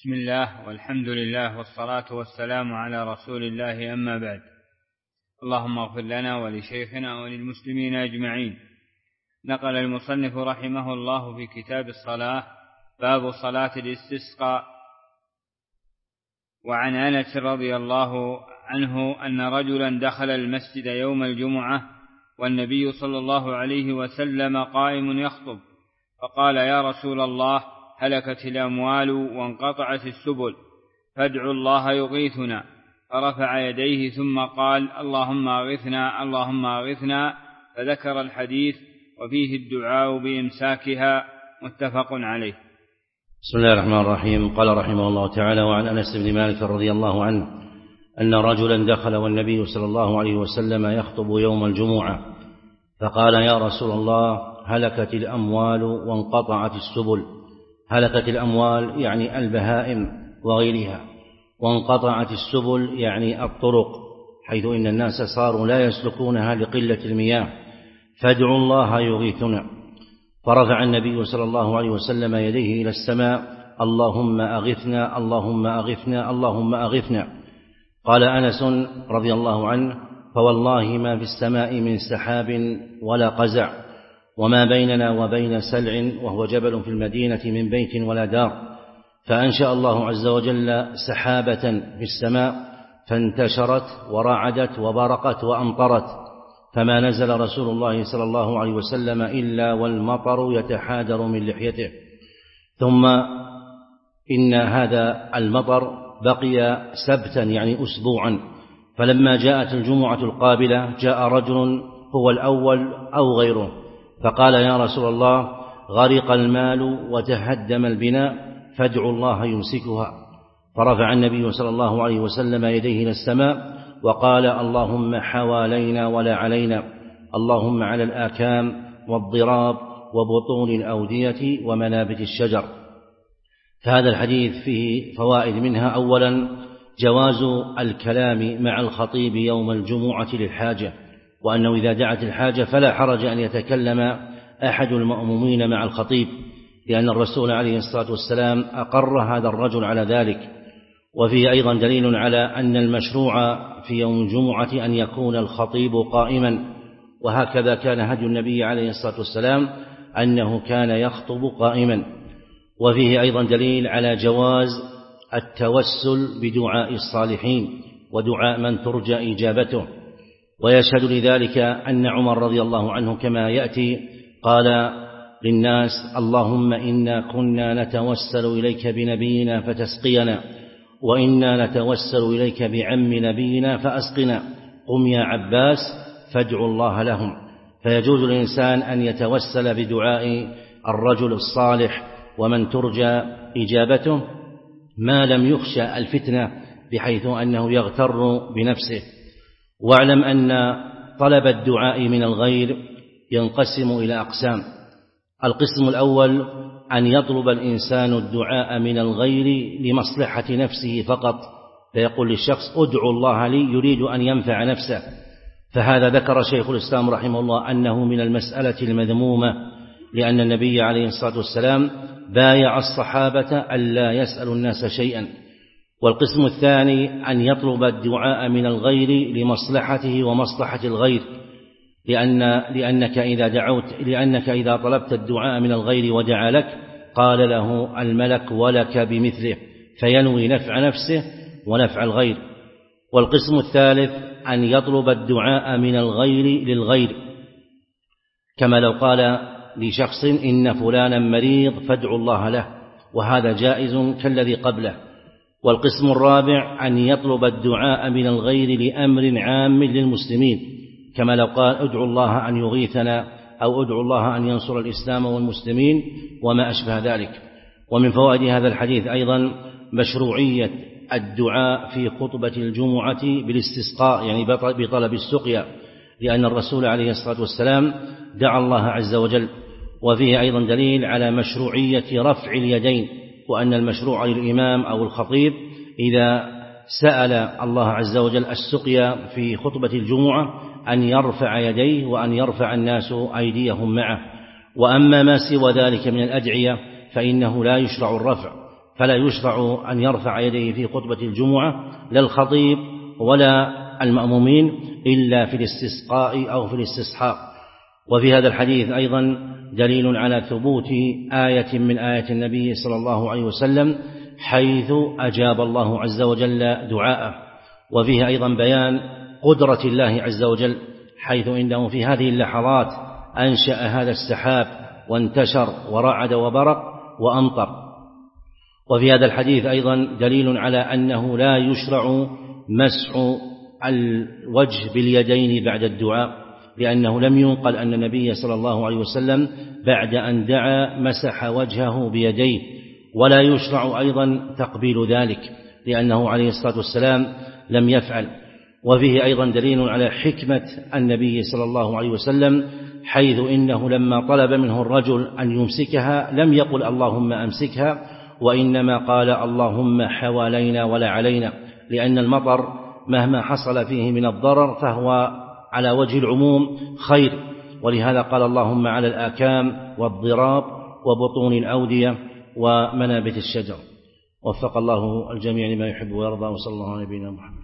بسم الله والحمد لله والصلاة والسلام على رسول الله، أما بعد. اللهم اغفر لنا ولشيخنا وللمسلمين أجمعين. نقل المصنف رحمه الله في كتاب الصلاة باب صلاة الاستسقاء. وعن أنس رضي الله عنه أن رجلا دخل المسجد يوم الجمعة والنبي صلى الله عليه وسلم قائم يخطب، فقال: يا رسول الله، هلكت الأموال وانقطعت السبل، فادعوا الله يغيثنا. فرفع يديه ثم قال: اللهم أغثنا اللهم أغثنا، فذكر الحديث وفيه الدعاء بإمساكها، متفق عليه. بسم الله الرحمن الرحيم. قال رحمه الله تعالى: وعن أنس بن مالك رضي الله عنه أن رجلا دخل والنبي صلى الله عليه وسلم يخطب يوم الجمعة، فقال: يا رسول الله، هلكت الأموال وانقطعت السبل. هلكت الأموال يعني البهائم وغيرها، وانقطعت السبل يعني الطرق، حيث إن الناس صاروا لا يسلكونها لقلة المياه، فادعوا الله يغيثنا. فرفع النبي صلى الله عليه وسلم يديه إلى السماء: اللهم أغثنا اللهم أغثنا اللهم أغثنا. قال أنس رضي الله عنه: فوالله ما في السماء من سحاب ولا قزع، وما بيننا وبين سلع وهو جبل في المدينة من بيت ولا دار، فأنشأ الله عز وجل سحابة في السماء فانتشرت ورعدت وبرقت وأمطرت، فما نزل رسول الله صلى الله عليه وسلم إلا والمطر يتحادر من لحيته. ثم إن هذا المطر بقي سبتا يعني أسبوعا، فلما جاءت الجمعة القابلة جاء رجل هو الأول أو غيره فقال: يا رسول الله، غرق المال وتهدم البناء، فادعوا الله يمسكها. فرفع النبي صلى الله عليه وسلم يديه إلى السماء وقال: اللهم حوالينا ولا علينا، اللهم على الآكام والضراب وبطون الأودية ومنابت الشجر. فهذا الحديث فيه فوائد، منها أولا جواز الكلام مع الخطيب يوم الجمعة للحاجة، وأنه إذا دعت الحاجة فلا حرج أن يتكلم أحد المأمومين مع الخطيب، لأن الرسول عليه الصلاة والسلام أقر هذا الرجل على ذلك. وفيه أيضا دليل على أن المشروع في يوم الجمعة أن يكون الخطيب قائما، وهكذا كان هدي النبي عليه الصلاة والسلام أنه كان يخطب قائما. وفيه أيضا دليل على جواز التوسل بدعاء الصالحين ودعاء من ترجى إجابته، ويشهد لذلك أن عمر رضي الله عنه كما يأتي قال للناس: اللهم إنا كنا نتوسل إليك بنبينا فتسقينا، وإنا نتوسل إليك بعم نبينا فأسقنا، قم يا عباس فادعوا الله لهم. فيجوز للإنسان أن يتوسل بدعاء الرجل الصالح ومن ترجى إجابته ما لم يخشى الفتنة بحيث أنه يغتر بنفسه. واعلم أن طلب الدعاء من الغير ينقسم إلى أقسام. القسم الأول أن يطلب الإنسان الدعاء من الغير لمصلحة نفسه فقط، فيقول للشخص: ادعو الله لي، يريد أن ينفع نفسه. فهذا ذكر شيخ الإسلام رحمه الله أنه من المسألة المذمومة، لأن النبي عليه الصلاة والسلام بايع الصحابة ألا يسألوا الناس شيئا. والقسم الثاني أن يطلب الدعاء من الغير لمصلحته ومصلحة الغير، لأنك إذا طلبت الدعاء من الغير ودعا لك قال له الملك: ولك بمثله، فينوي نفع نفسه ونفع الغير. والقسم الثالث أن يطلب الدعاء من الغير للغير، كما لو قال لشخص: إن فلانا مريض فادعوا الله له، وهذا جائز كالذي قبله. والقسم الرابع أن يطلب الدعاء من الغير لأمر عام للمسلمين، كما لو قال: ادعوا الله أن يغيثنا، أو ادعوا الله أن ينصر الإسلام والمسلمين وما أشبه ذلك. ومن فوائد هذا الحديث أيضا مشروعية الدعاء في خطبة الجمعة بالاستسقاء، يعني بطلب السقيا، لأن الرسول عليه الصلاة والسلام دعا الله عز وجل. وفيه أيضا دليل على مشروعية رفع اليدين، وأن المشروع للإمام أو الخطيب إذا سأل الله عز وجل السقيا في خطبة الجمعة أن يرفع يديه وأن يرفع الناس أيديهم معه. وأما ما سوى ذلك من الأدعية فإنه لا يشرع الرفع، فلا يشرع أن يرفع يديه في خطبة الجمعة لا الخطيب ولا المأمومين إلا في الاستسقاء أو في الاستصحاء. وفي هذا الحديث أيضا دليل على ثبوت آية من آيات النبي صلى الله عليه وسلم حيث أجاب الله عز وجل دعاءه، وفيه أيضا بيان قدرة الله عز وجل حيث إنه في هذه اللحظات أنشأ هذا السحاب وانتشر ورعد وبرق وأمطر. وفي هذا الحديث أيضا دليل على أنه لا يشرع مسح الوجه باليدين بعد الدعاء، لأنه لم ينقل أن النبي صلى الله عليه وسلم بعد أن دعا مسح وجهه بيديه، ولا يشرع أيضا تقبيل ذلك لأنه عليه الصلاة والسلام لم يفعل. وفيه أيضا دليل على حكمة النبي صلى الله عليه وسلم حيث إنه لما طلب منه الرجل أن يمسكها لم يقل اللهم أمسكها، وإنما قال اللهم حوالينا ولا علينا، لأن المطر مهما حصل فيه من الضرر فهو على وجه العموم خير، ولهذا قال اللهم على الآكام والضراب وبطون الأودية ومنابت الشجر. وفق الله الجميع لما يحب ويرضى، وصلى الله على نبينا محمد.